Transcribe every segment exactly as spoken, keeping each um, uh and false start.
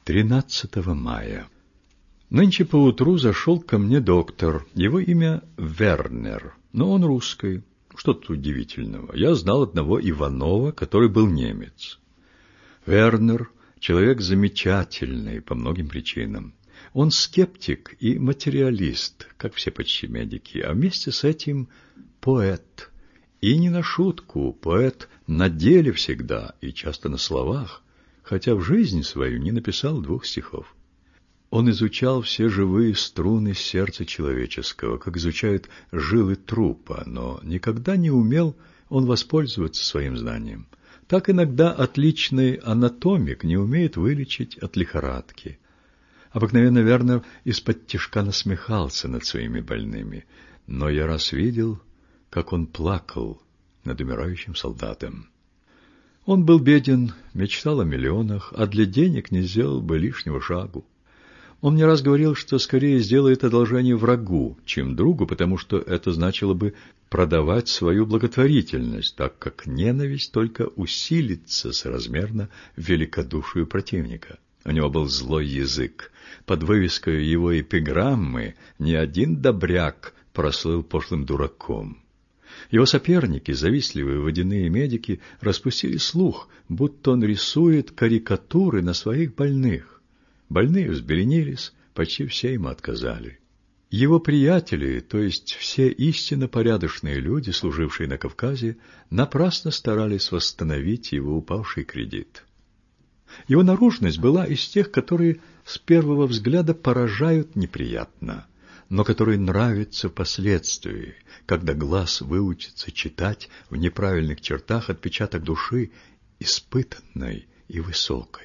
тринадцатого мая. Нынче поутру зашел ко мне доктор. Его имя Вернер, но он русский. Что тут удивительного? Я знал одного Иванова, который был немец. Вернер — человек замечательный по многим причинам. Он скептик и материалист, как все почти медики, а вместе с этим поэт. И не на шутку, поэт на деле всегда и часто на словах, хотя в жизни свою не написал двух стихов. Он изучал все живые струны сердца человеческого, как изучают жилы трупа, но никогда не умел он воспользоваться своим знанием. Так иногда отличный анатомик не умеет вылечить от лихорадки. Обыкновенно Вернер из-под насмехался над своими больными, но я раз видел, как он плакал над умирающим солдатом. Он был беден, мечтал о миллионах, а для денег не сделал бы лишнего шагу. Он не раз говорил, что скорее сделает одолжение врагу, чем другу, потому что это значило бы продавать свою благотворительность, так как ненависть только усилится соразмерно великодушию противника. У него был злой язык. Под вывеской его эпиграммы ни один добряк прослыл пошлым дураком. Его соперники, завистливые водяные медики, распустили слух, будто он рисует карикатуры на своих больных. Больные взбеленились, почти все ему отказали. Его приятели, то есть все истинно порядочные люди, служившие на Кавказе, напрасно старались восстановить его упавший кредит. Его наружность была из тех, которые с первого взгляда поражают неприятно, но которые нравятся впоследствии, когда глаз выучится читать в неправильных чертах отпечаток души, испытанной и высокой.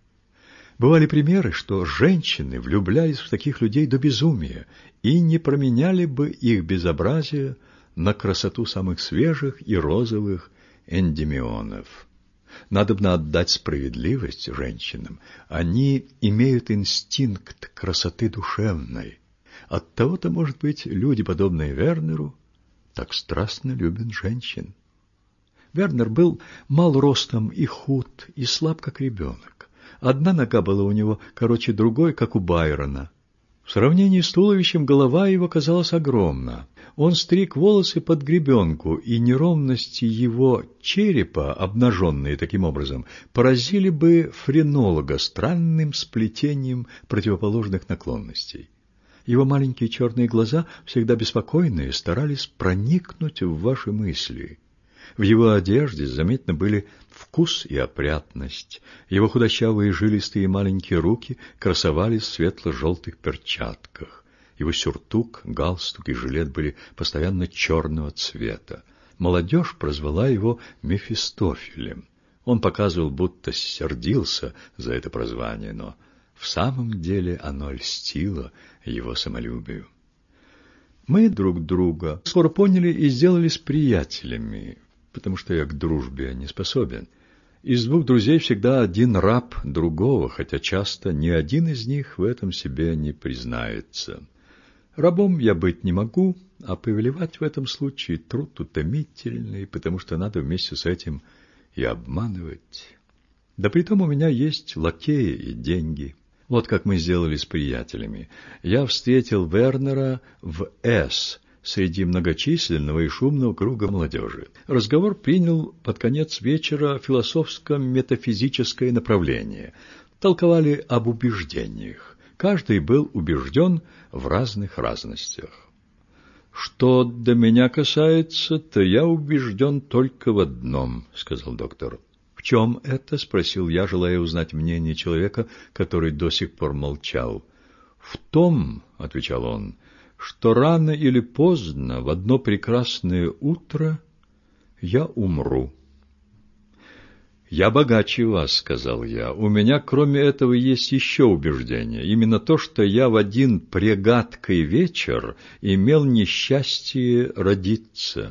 Бывали примеры, что женщины влюблялись в таких людей до безумия и не променяли бы их безобразие на красоту самых свежих и розовых эндемионов. Надобно отдать справедливость женщинам. Они имеют инстинкт красоты душевной. Оттого-то, может быть, люди, подобные Вернеру, так страстно любят женщин. Вернер был мал ростом и худ, и слаб, как ребенок. Одна нога была у него короче другой, как у Байрона. В сравнении с туловищем голова его казалась огромна. Он стриг волосы под гребенку, и неровности его черепа, обнаженные таким образом, поразили бы френолога странным сплетением противоположных наклонностей. Его маленькие черные глаза, всегда беспокойные, старались проникнуть в ваши мысли. В его одежде заметны были вкус и опрятность. Его худощавые жилистые маленькие руки красовались в светло-желтых перчатках. Его сюртук, галстук и жилет были постоянно черного цвета. Молодежь прозвала его Мефистофелем. Он показывал, будто сердился за это прозвание, но в самом деле оно льстило его самолюбию. Мы друг друга скоро поняли и сделались приятелями, потому что я к дружбе не способен. Из двух друзей всегда один раб другого, хотя часто ни один из них в этом себе не признается. Рабом я быть не могу, а повелевать в этом случае труд утомительный, потому что надо вместе с этим и обманывать. Да притом у меня есть лакеи и деньги. Вот как мы сделались приятелями. Я встретил Вернера в С, среди многочисленного и шумного круга молодежи. Разговор принял под конец вечера философско-метафизическое направление. Толковали об убеждениях. Каждый был убежден в разных разностях. «Что до меня касается, то я убежден только в одном», — сказал доктор. «В чем это?» — спросил я, желая узнать мнение человека, который до сих пор молчал. «В том», — отвечал он, — «что рано или поздно, в одно прекрасное утро, я умру». «Я богаче вас», — сказал я. «У меня, кроме этого, есть еще убеждение. Именно то, что я в один прегадкий вечер имел несчастье родиться».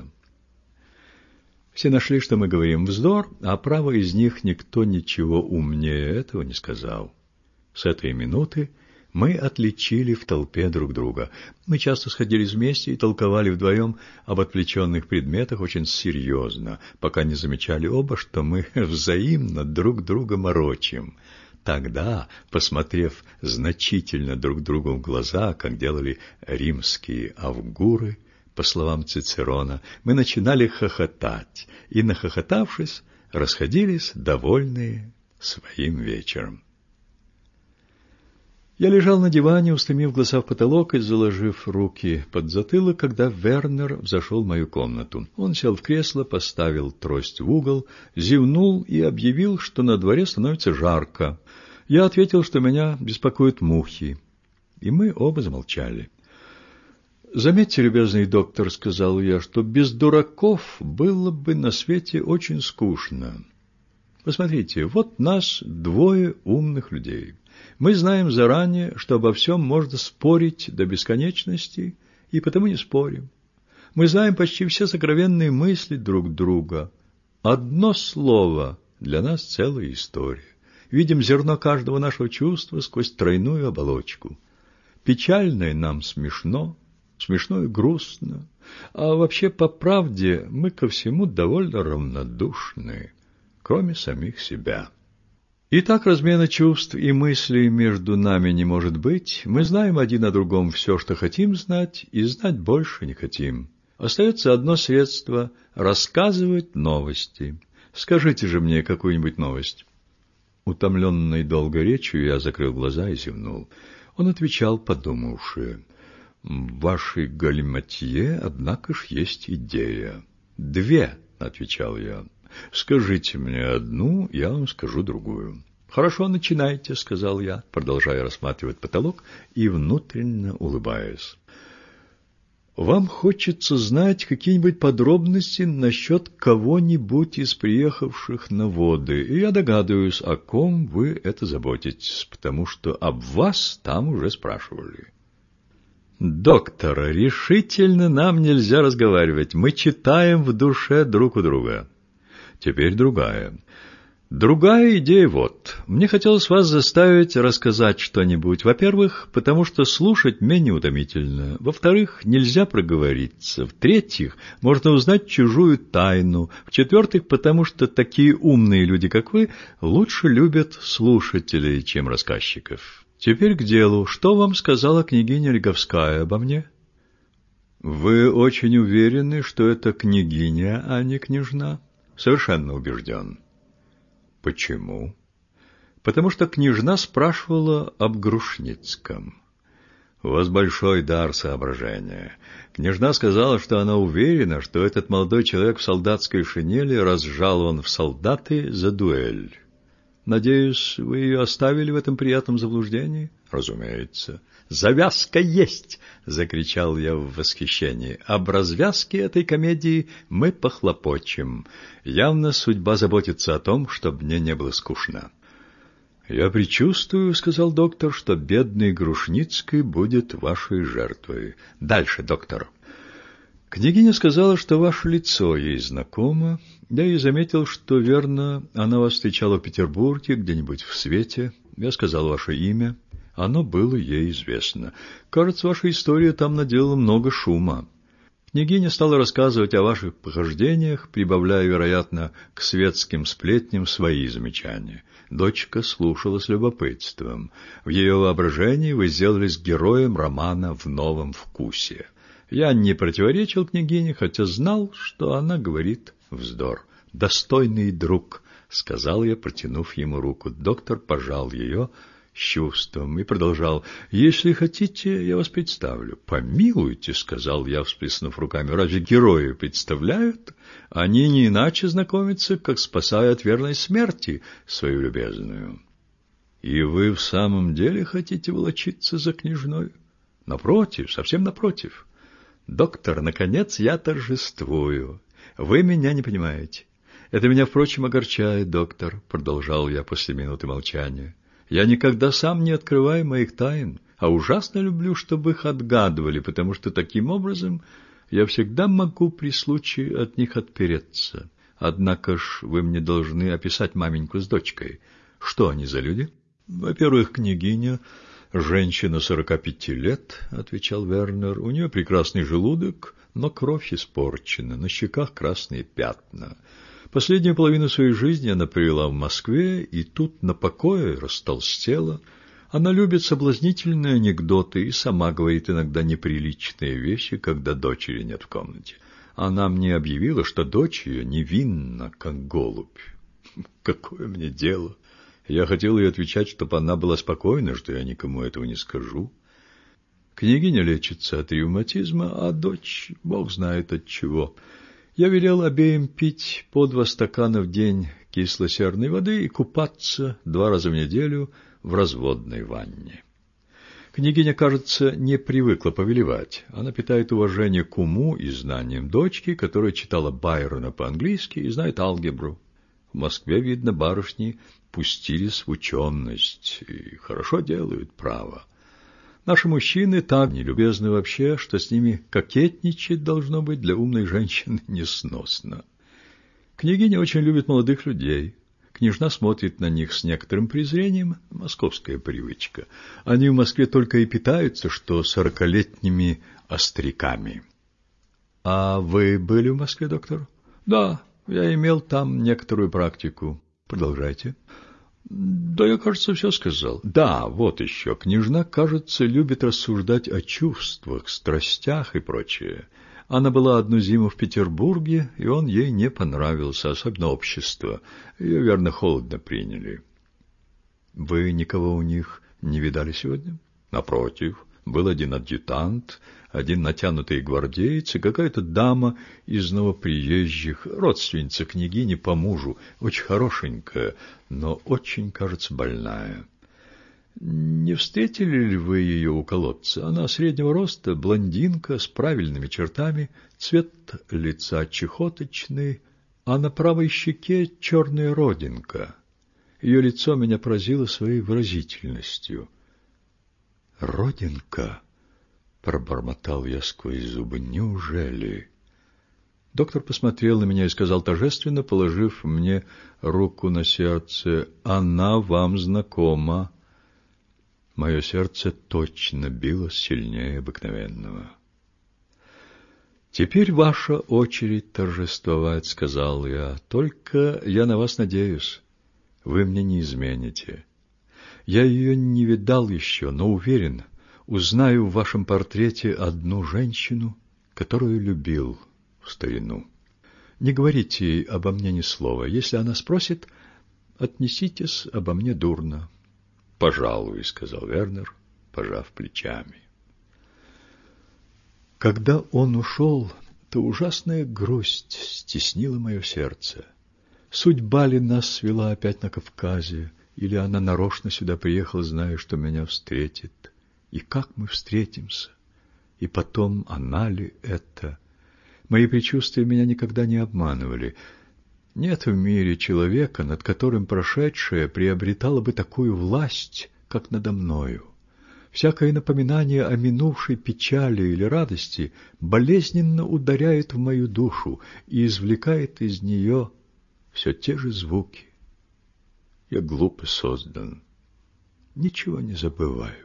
Все нашли, что мы говорим вздор, а право из них никто ничего умнее этого не сказал. С этой минуты мы отличили в толпе друг друга. Мы часто сходились вместе и толковали вдвоем об отвлеченных предметах очень серьезно, пока не замечали оба, что мы взаимно друг друга морочим. Тогда, посмотрев значительно друг другу в глаза, как делали римские авгуры, по словам Цицерона, мы начинали хохотать, и, нахохотавшись, расходились довольные своим вечером. Я лежал на диване, устремив глаза в потолок и заложив руки под затылок, когда Вернер взошел в мою комнату. Он сел в кресло, поставил трость в угол, зевнул и объявил, что на дворе становится жарко. Я ответил, что меня беспокоят мухи, и мы оба замолчали. «Заметьте, любезный доктор, — сказал я, — что без дураков было бы на свете очень скучно. Посмотрите, вот нас двое умных людей. Мы знаем заранее, что обо всем можно спорить до бесконечности, и потому не спорим. Мы знаем почти все сокровенные мысли друг друга. Одно слово для нас целая история. Видим зерно каждого нашего чувства сквозь тройную оболочку. Печальное нам смешно, смешно и грустно, а вообще, по правде, мы ко всему довольно равнодушны, кроме самих себя. И так размена чувств и мыслей между нами не может быть. Мы знаем один о другом все, что хотим знать, и знать больше не хотим. Остается одно средство — рассказывать новости. Скажите же мне какую-нибудь новость». Утомленный долгой речью, я закрыл глаза и зевнул. Он отвечал, подумавши: «В вашей галиматье, однако ж, есть идея». «Две», — отвечал я. «Скажите мне одну, я вам скажу другую». «Хорошо, начинайте», — сказал я, продолжая рассматривать потолок и внутренне улыбаясь. «Вам хочется знать какие-нибудь подробности насчет кого-нибудь из приехавших на воды, и я догадываюсь, о ком вы это заботитесь, потому что об вас там уже спрашивали». «Доктор, решительно нам нельзя разговаривать, мы читаем в душе друг у друга». «Теперь другая. Другая идея вот. Мне хотелось вас заставить рассказать что-нибудь. Во-первых, потому что слушать менее утомительно. Во-вторых, нельзя проговориться. В-третьих, можно узнать чужую тайну. В-четвертых, потому что такие умные люди, как вы, лучше любят слушателей, чем рассказчиков. Теперь к делу. Что вам сказала княгиня Лиговская обо мне?» «Вы очень уверены, что это княгиня, а не княжна?» «Совершенно убежден». «Почему?» «Потому что княжна спрашивала об Грушницком». «У вас большой дар соображения. Княжна сказала, что она уверена, что этот молодой человек в солдатской шинели разжалован в солдаты за дуэль. Надеюсь, вы ее оставили в этом приятном заблуждении?» «Разумеется». «Завязка есть!» — закричал я в восхищении. «Об развязке этой комедии мы похлопочем. Явно судьба заботится о том, чтобы мне не было скучно». «Я предчувствую, — сказал доктор, — что бедный Грушницкий будет вашей жертвой. Дальше, доктор». «Княгиня сказала, что ваше лицо ей знакомо. Я и заметил, что, верно, она вас встречала в Петербурге, где-нибудь в свете. Я сказал ваше имя. Оно было ей известно. Кажется, ваша история там наделала много шума. Княгиня стала рассказывать о ваших похождениях, прибавляя, вероятно, к светским сплетням свои замечания. Дочка слушала с любопытством. В ее воображении вы сделались героем романа «В новом вкусе». Я не противоречил княгине, хотя знал, что она говорит вздор. «Достойный друг», — сказал я, протянув ему руку. Доктор пожал ее с чувством и продолжал: «Если хотите, я вас представлю». «Помилуйте», — сказал я, всплеснув руками, — «разве герои представляют? Они не иначе знакомятся, как спасая от верной смерти свою любезную». «И вы в самом деле хотите волочиться за княжной?» «Напротив, совсем напротив». «Доктор, наконец я торжествую. Вы меня не понимаете. Это меня, впрочем, огорчает, доктор», — продолжал я после минуты молчания. «Я никогда сам не открываю моих тайн, а ужасно люблю, чтобы их отгадывали, потому что таким образом я всегда могу при случае от них отпереться. Однако ж вы мне должны описать маменьку с дочкой. Что они за люди?» «Во-первых, княгиня, женщина сорока пяти лет», — отвечал Вернер. «У нее прекрасный желудок, но кровь испорчена, на щеках красные пятна. Последнюю половину своей жизни она провела в Москве, и тут на покое растолстела. Она любит соблазнительные анекдоты и сама говорит иногда неприличные вещи, когда дочери нет в комнате. Она мне объявила, что дочь ее невинна, как голубь. Какое мне дело? Я хотел ей отвечать, чтобы она была спокойна, что я никому этого не скажу. Княгиня лечится от ревматизма, а дочь, бог знает от чего. Я велел обеим пить по два стакана в день кисло-серной воды и купаться два раза в неделю в разводной ванне. Княгиня, кажется, не привыкла повелевать. Она питает уважение к уму и знаниям дочки, которая читала Байрона по-английски и знает алгебру. В Москве, видно, барышни пустились в ученость и хорошо делают, право. Наши мужчины так нелюбезны вообще, что с ними кокетничать должно быть для умной женщины несносно. Княгиня очень любит молодых людей. Княжна смотрит на них с некоторым презрением, московская привычка. Они в Москве только и питаются, что сорокалетними остряками. — А вы были в Москве, доктор? — Да, я имел там некоторую практику. — Продолжайте. — Да я, кажется, все сказал. — Да, вот еще. Княжна, кажется, любит рассуждать о чувствах, страстях и прочее. Она была одну зиму в Петербурге, и он ей не понравился, особенно общество. Ее, верно, холодно приняли. — Вы никого у них не видали сегодня? — Напротив, был один адъютант, один натянутый гвардеец и какая-то дама из новоприезжих, родственница княгини по мужу, очень хорошенькая, но очень, кажется, больная. Не встретили ли вы ее у колодца? Она среднего роста, блондинка, с правильными чертами, цвет лица чехоточный, а на правой щеке черная родинка. Ее лицо меня поразило своей выразительностью. «Родинка?» — пробормотал я сквозь зубы. «Неужели?» Доктор посмотрел на меня и сказал торжественно, положив мне руку на сердце: «Она вам знакома». Мое сердце точно билось сильнее обыкновенного. «Теперь ваша очередь торжествовать», — сказал я. «Только я на вас надеюсь. Вы мне не измените. Я ее не видал еще, но уверен, узнаю в вашем портрете одну женщину, которую любил в старину. Не говорите ей обо мне ни слова. Если она спросит, отнеситесь обо мне дурно». «Пожалуй», — сказал Вернер, пожав плечами. Когда он ушел, то ужасная грусть стеснила мое сердце. Судьба ли нас свела опять на Кавказе, или она нарочно сюда приехала, зная, что меня встретит? И как мы встретимся? И потом, она ли это? Мои предчувствия меня никогда не обманывали. Нет в мире человека, над которым прошедшее приобретало бы такую власть, как надо мною. Всякое напоминание о минувшей печали или радости болезненно ударяет в мою душу и извлекает из нее все те же звуки. Я глупо создан. Ничего не забываю.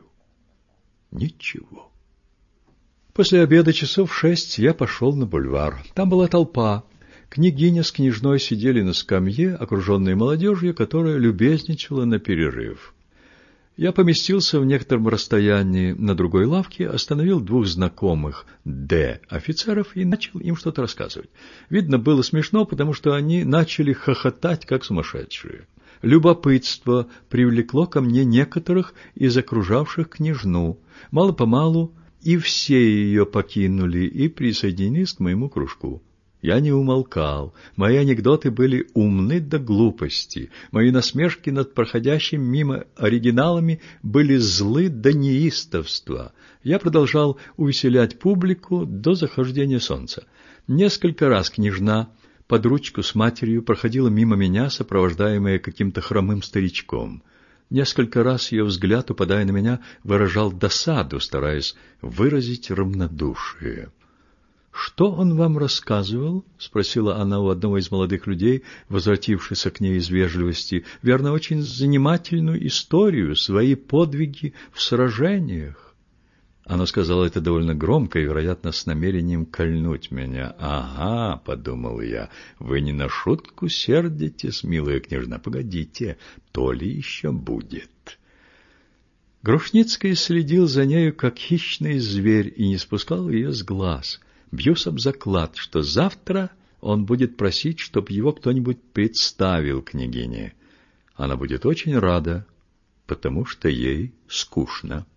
Ничего. После обеда часов шесть я пошел на бульвар. Там была толпа. Княгиня с княжной сидели на скамье, окруженные молодежью, которая любезничала на перерыв. Я поместился в некотором расстоянии на другой лавке, остановил двух знакомых Д. офицеров и начал им что-то рассказывать. Видно, было смешно, потому что они начали хохотать, как сумасшедшие. Любопытство привлекло ко мне некоторых из окружавших княжну. Мало-помалу и все ее покинули и присоединились к моему кружку. Я не умолкал. Мои анекдоты были умны до глупости. Мои насмешки над проходящими мимо оригиналами были злы до неистовства. Я продолжал увеселять публику до захождения солнца. Несколько раз княжна под ручку с матерью проходила мимо меня, сопровождаемая каким-то хромым старичком. Несколько раз ее взгляд, упадая на меня, выражал досаду, стараясь выразить равнодушие. «Что он вам рассказывал?» — спросила она у одного из молодых людей, возвратившихся к ней из вежливости. «Верно, очень занимательную историю, свои подвиги в сражениях». Она сказала это довольно громко и, вероятно, с намерением кольнуть меня. «Ага», — подумал я, — «вы не на шутку сердитесь, милая княжна, погодите, то ли еще будет». Грушницкий следил за нею, как хищный зверь, и не спускал ее с глаз. Бьюсь об заклад, что завтра он будет просить, чтобы его кто-нибудь представил княгине. Она будет очень рада, потому что ей скучно.